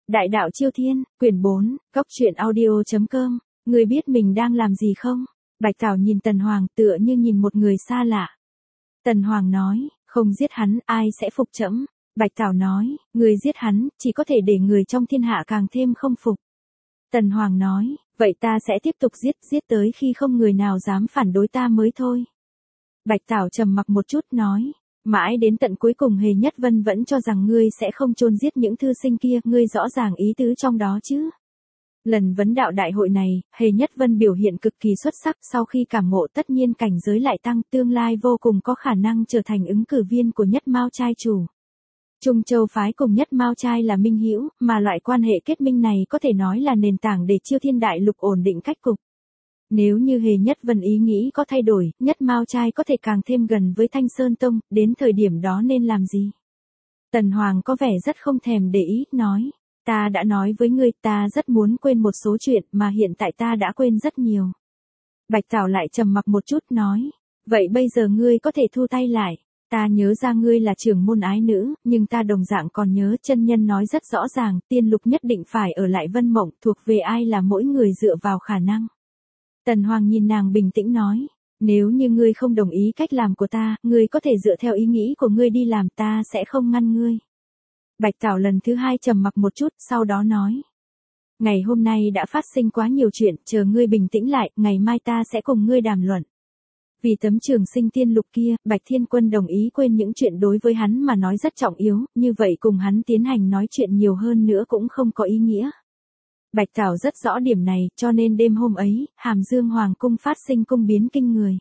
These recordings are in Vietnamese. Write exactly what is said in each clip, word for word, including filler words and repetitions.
Đại đạo Chiêu Thiên, quyển bốn, góc truyện audio.com, ngươi biết mình đang làm gì không? Bạch Tảo nhìn Tần Hoàng tựa như nhìn một người xa lạ. Tần Hoàng nói, không giết hắn, ai sẽ phục trẫm? Bạch Tảo nói, người giết hắn, chỉ có thể để người trong thiên hạ càng thêm không phục. Tần Hoàng nói, vậy ta sẽ tiếp tục giết, giết tới khi không người nào dám phản đối ta mới thôi. Bạch Tảo trầm mặc một chút nói, mãi đến tận cuối cùng Hề Nhất Vân vẫn cho rằng ngươi sẽ không chôn giết những thư sinh kia, ngươi rõ ràng ý tứ trong đó chứ. Lần vấn đạo đại hội này, Hề Nhất Vân biểu hiện cực kỳ xuất sắc, sau khi cảm ngộ tất nhiên cảnh giới lại tăng, tương lai vô cùng có khả năng trở thành ứng cử viên của Nhất Mao trai chủ. Trung Châu phái cùng Nhất Mao trai là minh hữu, mà loại quan hệ kết minh này có thể nói là nền tảng để Chiêu Thiên đại lục ổn định cách cục. Nếu như Hề Nhất Vân ý nghĩ có thay đổi, Nhất Mao trai có thể càng thêm gần với Thanh Sơn Tông, đến thời điểm đó nên làm gì? Tần Hoàng có vẻ rất không thèm để ý, nói, ta đã nói với ngươi, ta rất muốn quên một số chuyện mà hiện tại ta đã quên rất nhiều. Bạch Tảo lại trầm mặc một chút nói, vậy bây giờ ngươi có thể thu tay lại. Ta nhớ ra ngươi là trưởng môn ái nữ, nhưng ta đồng dạng còn nhớ chân nhân nói rất rõ ràng, tiên lục nhất định phải ở lại Vân Mộng, thuộc về ai là mỗi người dựa vào khả năng. Tần Hoàng nhìn nàng bình tĩnh nói, nếu như ngươi không đồng ý cách làm của ta, ngươi có thể dựa theo ý nghĩ của ngươi đi làm, ta sẽ không ngăn ngươi. Bạch Tảo lần thứ hai trầm mặc một chút, sau đó nói, ngày hôm nay đã phát sinh quá nhiều chuyện, chờ ngươi bình tĩnh lại, ngày mai ta sẽ cùng ngươi đàm luận. Vì tấm trường sinh tiên lục kia, Bạch Thiên Quân đồng ý quên những chuyện đối với hắn mà nói rất trọng yếu, như vậy cùng hắn tiến hành nói chuyện nhiều hơn nữa cũng không có ý nghĩa. Bạch Tảo rất rõ điểm này, cho nên đêm hôm ấy, Hàm Dương Hoàng cung phát sinh cung biến kinh người.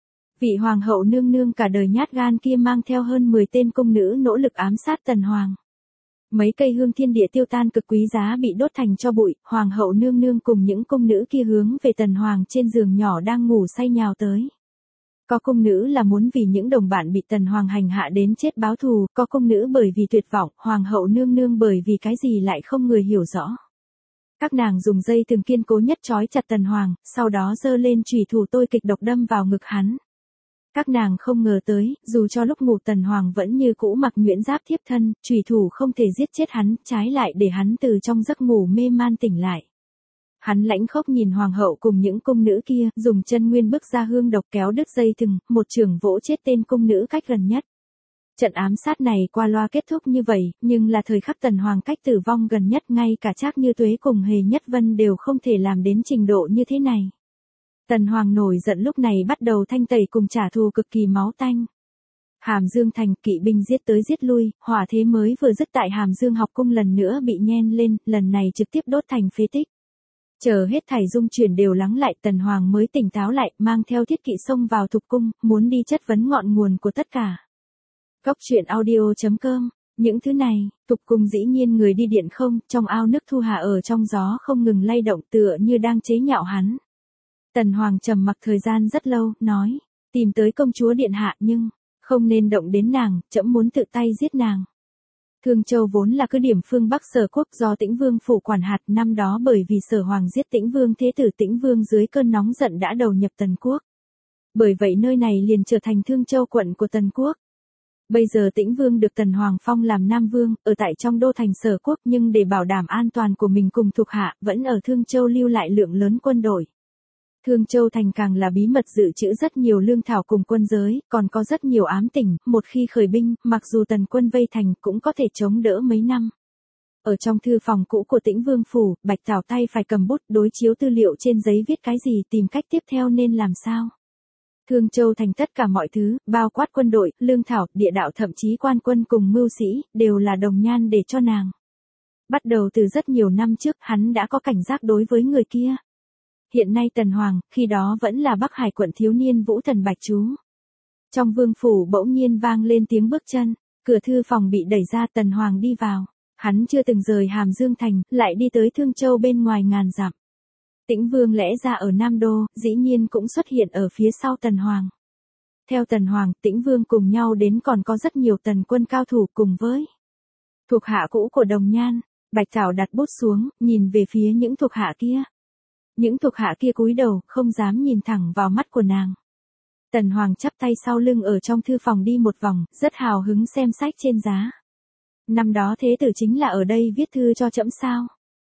Vị Hoàng hậu nương nương cả đời nhát gan kia mang theo hơn mười tên cung nữ nỗ lực ám sát Tần Hoàng. Mấy cây hương thiên địa tiêu tan cực quý giá bị đốt thành tro bụi, Hoàng hậu nương nương cùng những cung nữ kia hướng về Tần Hoàng trên giường nhỏ đang ngủ say nhào tới. Có cung nữ là muốn vì những đồng bạn bị Tần Hoàng hành hạ đến chết báo thù, có cung nữ bởi vì tuyệt vọng, Hoàng hậu nương nương bởi vì cái gì lại không người hiểu rõ. Các nàng dùng dây thừng kiên cố nhất trói chặt Tần Hoàng, sau đó giơ lên chủy thủ tôi kịch độc đâm vào ngực hắn. Các nàng không ngờ tới, dù cho lúc ngủ Tần Hoàng vẫn như cũ mặc nhuyễn giáp thiếp thân, chủy thủ không thể giết chết hắn, trái lại để hắn từ trong giấc ngủ mê man tỉnh lại. Hắn lãnh khốc nhìn Hoàng hậu cùng những cung nữ kia, dùng chân nguyên bức ra hương độc kéo đứt dây thừng, một chưởng vỗ chết tên cung nữ cách gần nhất. Trận ám sát này qua loa kết thúc như vậy, nhưng là thời khắc Tần Hoàng cách tử vong gần nhất, ngay cả Trác Như Tuế cùng Hề Nhất Vân đều không thể làm đến trình độ như thế này. Tần Hoàng nổi giận lúc này bắt đầu thanh tẩy cùng trả thù cực kỳ máu tanh. Hàm Dương thành, kỵ binh giết tới giết lui, hỏa thế mới vừa dứt tại Hàm Dương học cung lần nữa bị nhen lên, lần này trực tiếp đốt thành phế tích. Chờ hết thảy dung chuyển đều lắng lại, Tần Hoàng mới tỉnh táo lại, mang theo thiết kỵ xông vào thục cung, muốn đi chất vấn ngọn nguồn của tất cả. Góc truyện audio.com, những thứ này, thục cung dĩ nhiên người đi điện không, trong ao nước thu hạ ở trong gió không ngừng lay động tựa như đang chế nhạo hắn. Tần Hoàng trầm mặc thời gian rất lâu, nói, tìm tới công chúa điện hạ nhưng, không nên động đến nàng, trẫm muốn tự tay giết nàng. Thương Châu vốn là cứ điểm phương Bắc Sở quốc do Tĩnh Vương phủ quản hạt, năm đó bởi vì Sở Hoàng giết Tĩnh Vương thế tử Tĩnh Vương dưới cơn nóng giận đã đầu nhập Tần quốc. Bởi vậy nơi này liền trở thành Thương Châu quận của Tần quốc. Bây giờ Tĩnh Vương được Tần Hoàng phong làm Nam Vương, ở tại trong đô thành Sở quốc, nhưng để bảo đảm an toàn của mình cùng thuộc hạ, vẫn ở Thương Châu lưu lại lượng lớn quân đội. Thương Châu thành càng là bí mật dự trữ rất nhiều lương thảo cùng quân giới, còn có rất nhiều ám tỉnh, một khi khởi binh, mặc dù Tần quân vây thành cũng có thể chống đỡ mấy năm. Ở trong thư phòng cũ của Tĩnh Vương phủ, Bạch Tảo tay phải cầm bút đối chiếu tư liệu trên giấy viết cái gì, tìm cách tiếp theo nên làm sao. Thương Châu thành tất cả mọi thứ, bao quát quân đội, lương thảo, địa đạo thậm chí quan quân cùng mưu sĩ, đều là đồng nhan để cho nàng. Bắt đầu từ rất nhiều năm trước, hắn đã có cảnh giác đối với người kia. Hiện nay Tần Hoàng, khi đó vẫn là Bắc Hải quận thiếu niên Vũ Thần Bạch Chú. Trong vương phủ bỗng nhiên vang lên tiếng bước chân, cửa thư phòng bị đẩy ra, Tần Hoàng đi vào. Hắn chưa từng rời Hàm Dương thành, lại đi tới Thương Châu bên ngoài ngàn dặm. Tĩnh Vương lẽ ra ở Nam Đô, dĩ nhiên cũng xuất hiện ở phía sau Tần Hoàng. Theo Tần Hoàng, Tĩnh Vương cùng nhau đến còn có rất nhiều tần quân cao thủ cùng với thuộc hạ cũ của Đồng Nhan. Bạch Tảo đặt bút xuống, nhìn về phía những thuộc hạ kia. Những thuộc hạ kia cúi đầu, không dám nhìn thẳng vào mắt của nàng. Tần Hoàng chắp tay sau lưng ở trong thư phòng đi một vòng, rất hào hứng xem sách trên giá. Năm đó thế tử chính là ở đây viết thư cho trẫm sao?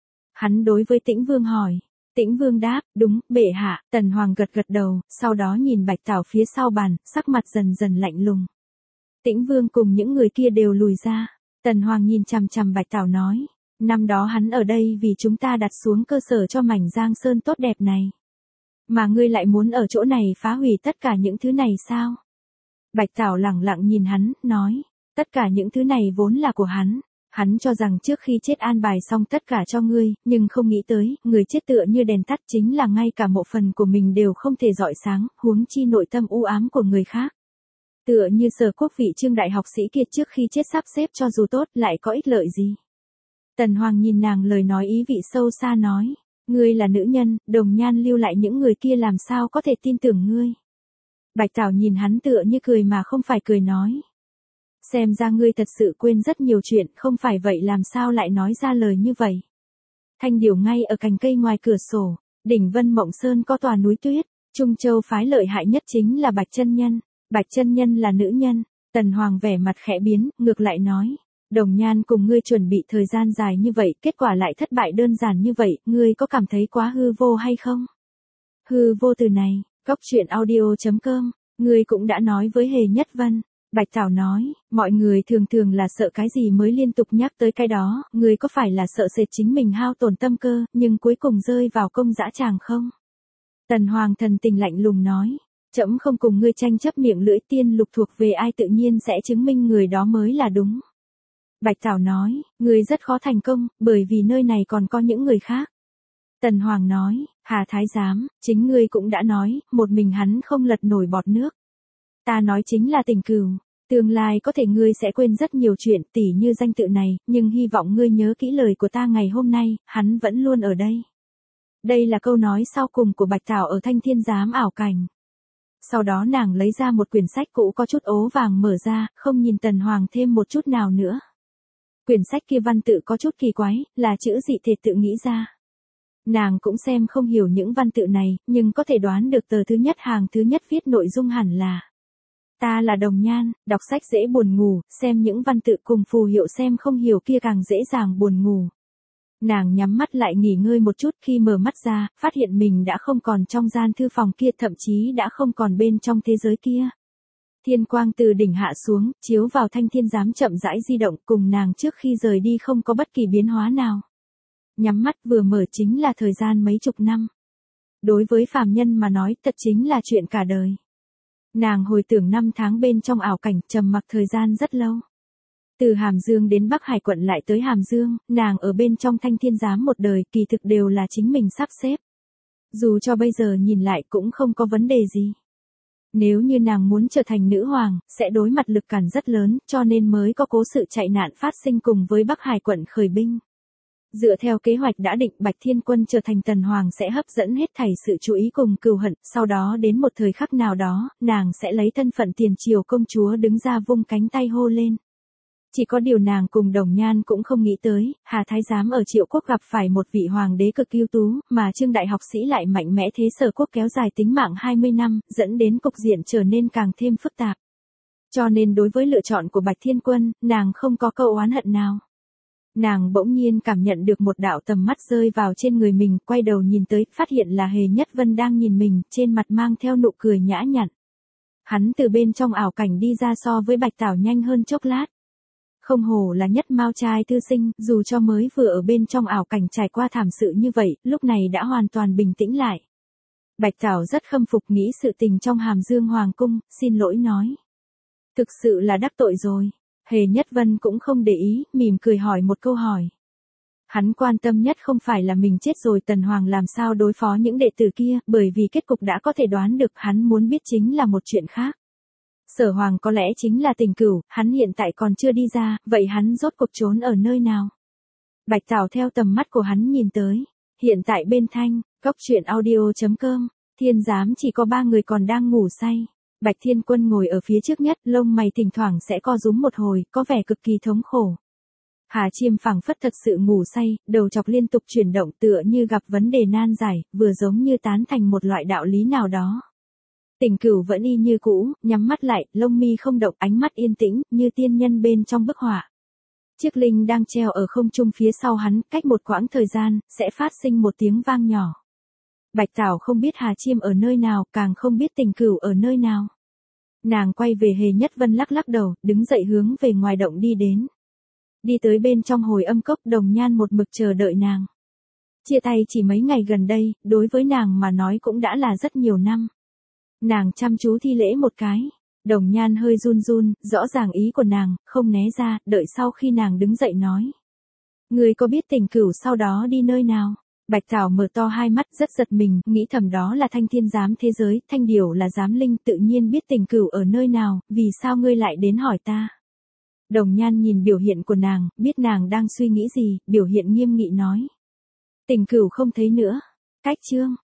Hắn đối với Tĩnh Vương hỏi. Tĩnh Vương đáp, đúng, bệ hạ. Tần Hoàng gật gật đầu, sau đó nhìn Bạch Tảo phía sau bàn, sắc mặt dần dần lạnh lùng. Tĩnh Vương cùng những người kia đều lùi ra. Tần Hoàng nhìn chằm chằm Bạch Tảo nói, năm đó hắn ở đây vì chúng ta đặt xuống cơ sở cho mảnh Giang Sơn tốt đẹp này. Mà ngươi lại muốn ở chỗ này phá hủy tất cả những thứ này sao? Bạch Tảo lẳng lặng nhìn hắn, nói, tất cả những thứ này vốn là của hắn. Hắn cho rằng trước khi chết an bài xong tất cả cho ngươi, nhưng không nghĩ tới, người chết tựa như đèn tắt chính là ngay cả mộ phần của mình đều không thể rọi sáng, huống chi nội tâm u ám của người khác. Tựa như Sở Quốc vị Trương đại học sĩ kia trước khi chết sắp xếp cho dù tốt lại có ích lợi gì. Tần Hoàng nhìn nàng lời nói ý vị sâu xa nói, ngươi là nữ nhân, Đồng Nhan lưu lại những người kia làm sao có thể tin tưởng ngươi. Bạch Tảo nhìn hắn tựa như cười mà không phải cười nói. Xem ra ngươi thật sự quên rất nhiều chuyện, không phải vậy làm sao lại nói ra lời như vậy. Thanh điểu ngay ở cành cây ngoài cửa sổ, đỉnh Vân Mộng Sơn có tòa núi tuyết, Trung Châu phái lợi hại nhất chính là Bạch Chân Nhân. Bạch Chân Nhân là nữ nhân. Tần Hoàng vẻ mặt khẽ biến, ngược lại nói, Đồng Nhan cùng ngươi chuẩn bị thời gian dài như vậy, kết quả lại thất bại đơn giản như vậy, ngươi có cảm thấy quá hư vô hay không? Hư vô từ này, góc truyện audio chấm com, ngươi cũng đã nói với Hề Nhất Vân. Bạch Tảo nói, mọi người thường thường là sợ cái gì mới liên tục nhắc tới cái đó, ngươi có phải là sợ sệt chính mình hao tổn tâm cơ, nhưng cuối cùng rơi vào công dã tràng không? Tần Hoàng thần tình lạnh lùng nói, trẫm không cùng ngươi tranh chấp miệng lưỡi, tiên lục thuộc về ai tự nhiên sẽ chứng minh người đó mới là đúng. Bạch Tảo nói, ngươi rất khó thành công, bởi vì nơi này còn có những người khác. Tần Hoàng nói, Hà Thái Giám, chính ngươi cũng đã nói, một mình hắn không lật nổi bọt nước. Ta nói chính là tình cừu, tương lai có thể ngươi sẽ quên rất nhiều chuyện tỉ như danh tự này, nhưng hy vọng ngươi nhớ kỹ lời của ta ngày hôm nay, hắn vẫn luôn ở đây. Đây là câu nói sau cùng của Bạch Tảo ở Thanh Thiên Giám ảo cảnh. Sau đó nàng lấy ra một quyển sách cũ có chút ố vàng mở ra, không nhìn Tần Hoàng thêm một chút nào nữa. Quyển sách kia văn tự có chút kỳ quái, là chữ dị thể tự nghĩ ra. Nàng cũng xem không hiểu những văn tự này, nhưng có thể đoán được tờ thứ nhất hàng thứ nhất viết nội dung hẳn là ta là Đồng Nhan, đọc sách dễ buồn ngủ, xem những văn tự cùng phù hiệu xem không hiểu kia càng dễ dàng buồn ngủ. Nàng nhắm mắt lại nghỉ ngơi một chút, khi mở mắt ra, phát hiện mình đã không còn trong gian thư phòng kia, thậm chí đã không còn bên trong thế giới kia. Thiên quang từ đỉnh hạ xuống, chiếu vào Thanh Thiên Giám chậm rãi di động, cùng nàng trước khi rời đi không có bất kỳ biến hóa nào. Nhắm mắt vừa mở chính là thời gian mấy chục năm. Đối với phàm nhân mà nói, thật chính là chuyện cả đời. Nàng hồi tưởng năm tháng bên trong ảo cảnh, trầm mặc thời gian rất lâu. Từ Hàm Dương đến Bắc Hải quận lại tới Hàm Dương, nàng ở bên trong Thanh Thiên Giám một đời, kỳ thực đều là chính mình sắp xếp. Dù cho bây giờ nhìn lại cũng không có vấn đề gì. Nếu như nàng muốn trở thành nữ hoàng, sẽ đối mặt lực cản rất lớn, cho nên mới có cố sự chạy nạn phát sinh cùng với Bắc Hải quận khởi binh. Dựa theo kế hoạch đã định, Bạch Thiên Quân trở thành Tần Hoàng sẽ hấp dẫn hết thảy sự chú ý cùng cừu hận, sau đó đến một thời khắc nào đó, nàng sẽ lấy thân phận tiền triều công chúa đứng ra vung cánh tay hô lên. Chỉ có điều nàng cùng Đồng Nhan cũng không nghĩ tới, Hà Thái Giám ở Triệu Quốc gặp phải một vị hoàng đế cực ưu tú, mà Trương đại học sĩ lại mạnh mẽ thế Sở Quốc kéo dài tính mạng hai mươi năm, dẫn đến cục diện trở nên càng thêm phức tạp. Cho nên đối với lựa chọn của Bạch Thiên Quân, nàng không có câu oán hận nào. Nàng bỗng nhiên cảm nhận được một đạo tầm mắt rơi vào trên người mình, quay đầu nhìn tới, phát hiện là Hề Nhất Vân đang nhìn mình, trên mặt mang theo nụ cười nhã nhặn. Hắn từ bên trong ảo cảnh đi ra so với Bạch Tảo nhanh hơn chốc lát. Không hổ là nhất mao trai thư sinh, dù cho mới vừa ở bên trong ảo cảnh trải qua thảm sự như vậy, lúc này đã hoàn toàn bình tĩnh lại. Bạch Tảo rất khâm phục nghĩ sự tình trong Hàm Dương Hoàng cung, xin lỗi nói. Thực sự là đắc tội rồi. Hề Nhất Vân cũng không để ý, mỉm cười hỏi một câu hỏi. Hắn quan tâm nhất không phải là mình chết rồi Tần Hoàng làm sao đối phó những đệ tử kia, bởi vì kết cục đã có thể đoán được, hắn muốn biết chính là một chuyện khác. Sở Hoàng có lẽ chính là tình cửu, hắn hiện tại còn chưa đi ra, vậy hắn rốt cuộc trốn ở nơi nào? Bạch Tảo theo tầm mắt của hắn nhìn tới. Hiện tại bên Thanh, góc truyện audio chấm com, Thiên Giám chỉ có ba người còn đang ngủ say. Bạch Thiên Quân ngồi ở phía trước nhất, lông mày thỉnh thoảng sẽ co rúm một hồi, có vẻ cực kỳ thống khổ. Hà Chiêm phảng phất thật sự ngủ say, đầu chọc liên tục chuyển động tựa như gặp vấn đề nan giải, vừa giống như tán thành một loại đạo lý nào đó. Tình Cửu vẫn y như cũ, nhắm mắt lại, lông mi không động, ánh mắt yên tĩnh, như tiên nhân bên trong bức họa. Chiếc linh đang treo ở không trung phía sau hắn, cách một quãng thời gian, sẽ phát sinh một tiếng vang nhỏ. Bạch Tảo không biết Hà Chiêm ở nơi nào, càng không biết Tình Cửu ở nơi nào. Nàng quay về Hề Nhất Vân lắc lắc đầu, đứng dậy hướng về ngoài động đi đến. Đi tới bên trong hồi âm cốc, Đồng Nhan một mực chờ đợi nàng. Chia tay chỉ mấy ngày gần đây, đối với nàng mà nói cũng đã là rất nhiều năm. Nàng chăm chú thi lễ một cái. Đồng Nhan hơi run run, rõ ràng ý của nàng, không né ra, đợi sau khi nàng đứng dậy nói. Ngươi có biết Tình Cửu sau đó đi nơi nào? Bạch Thảo mở to hai mắt rất giật mình, nghĩ thầm đó là Thanh Thiên giám thế giới, Thanh Điểu là giám linh, tự nhiên biết Tình Cửu ở nơi nào, vì sao ngươi lại đến hỏi ta? Đồng Nhan nhìn biểu hiện của nàng, biết nàng đang suy nghĩ gì, biểu hiện nghiêm nghị nói. Tình Cửu không thấy nữa. Cách chương.